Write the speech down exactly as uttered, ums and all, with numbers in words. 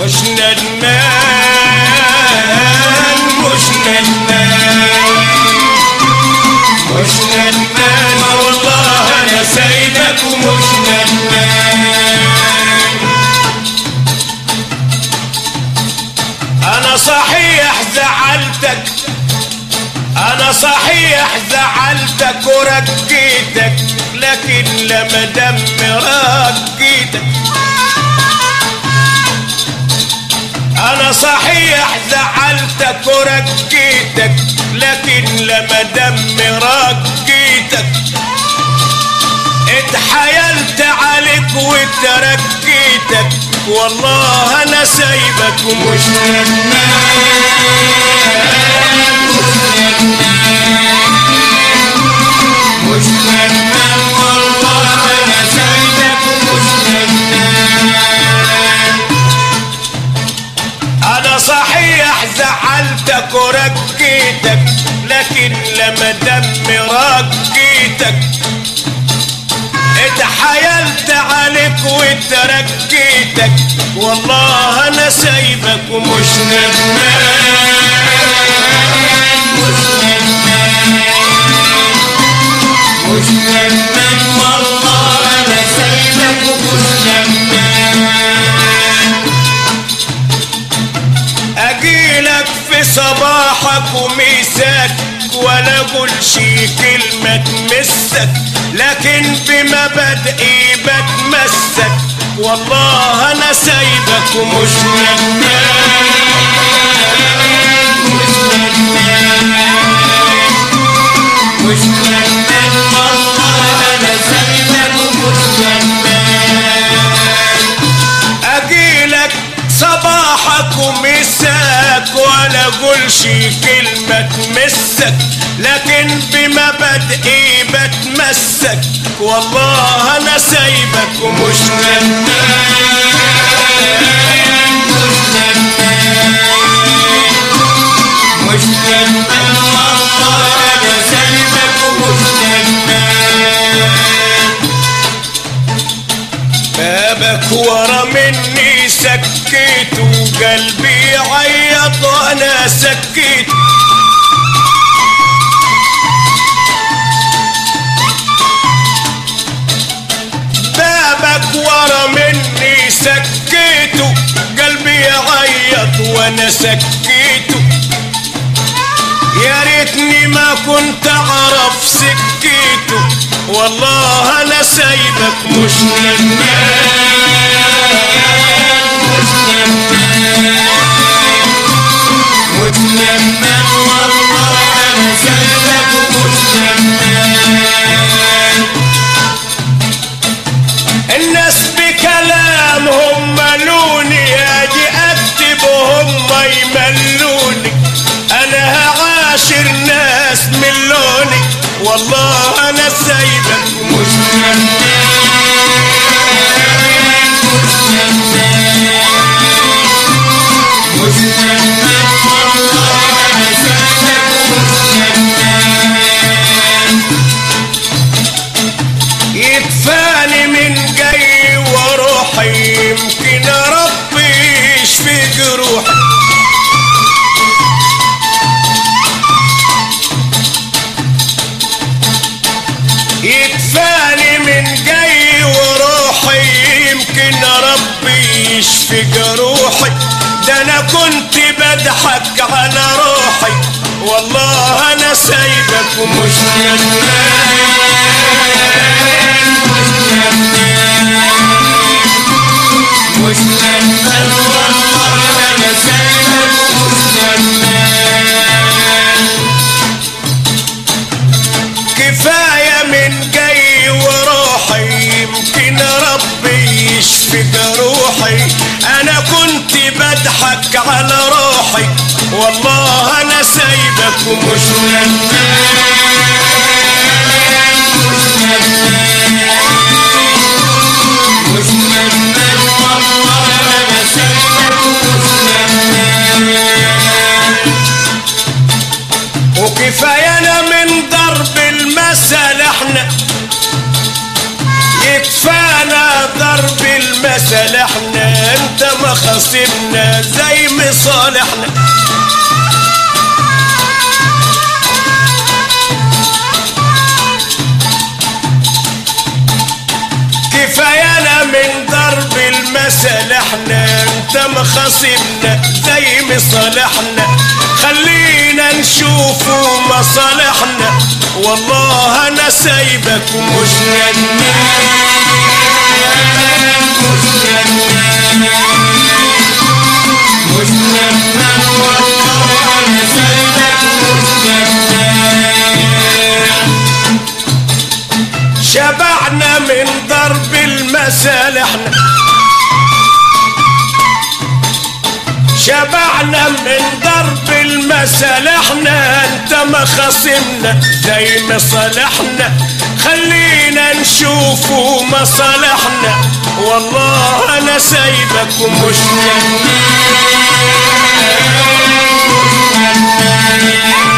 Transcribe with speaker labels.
Speaker 1: مش ندمان مش ندمان مش ندمان والله انا سايبك ومش ندمان. انا صحيح زعلتك انا صحيح زعلتك ورقيتك لكن لما دم رقيتك. انا صحيح زعلتك ورقيتك لكن لما دم رقيتك. اتحايلت عليك وتركيتك والله انا سايبك ومش مش ندمان والله انا سايبك ومش ندمان. انا صحيح زعلتك ورقيتك لكن لما دم رقيتك. اتحايلت عليك وتركيتك والله انا سايبك ومش ندمان مش ندمان مش ندمان والله انا سايبك ومش ندمان. اجيلك في صباحك ومساك ولا اقول شي كلمة تمسك لكن بمبادئي بتمسك والله انا سايبك ومش ندمان مش ندمان مش ندمان والله انا سايبك ومش ندمان. اجيلك صباحك ومساك ولا اقول شي كلمة تمسك لكن بمبادئي بتمسك والله انا سايبك ومش ندمان مش ندمان مش ندمان والله انا سايبك ومش ندمان. بابك ورا مني سكيت وقلبي عيط وانا سكيت. بابك ورا مني سكيته قلبي عيط وانا سكيته. يا ريتني ما كنت اعرف سكيته والله انا سايبك مش ندمان مش ندمان مش ندمان والله انا سايبك ومش ندمان. الناس بكلامهم ملوني اجي اكتب وهم يملوني. انا هعاشر ناس من لوني والله انا سايبك ومش ندمان مش ندمان مش ندمان والله انا سايبك ومش ندمان. يكفاني من جاي وروحي يمكن ربي يشفي جروحي. يكفاني من جاي وروحي يمكن ربي يشفي جروحي. ده انا كنت بضحك على روحي والله انا سايبك ومش ندمان مش ندمان مش ندمان والله انا سايبك ومش ندمان. كفاية من جاي وروحي يمكن ربي يشفي جروحي. انا كنت بضحك على روحي والله انا سايبك ومش ندمان مش ندمان مش ندمان والله انا سايبك ومش ندمان. وكفايانا من ضرب المثل احنا يكفانا ضرب المثل احنا. انت ما خصمنا
Speaker 2: مصالحنا، خلينا نشوفوا مصالحنا. والله انا سايبك ومش ندمان، مش ندمان، مش ندمان. والله انا سايبك ومش ندمان. شبعنا من ضرب المسالحنا، شبعنا من ضرب المسالحنا. انت ما خصمنا زي مصالحنا، خلينا نشوفوا مصالحنا. والله انا سايبك ومش ندمان، مش ندمان.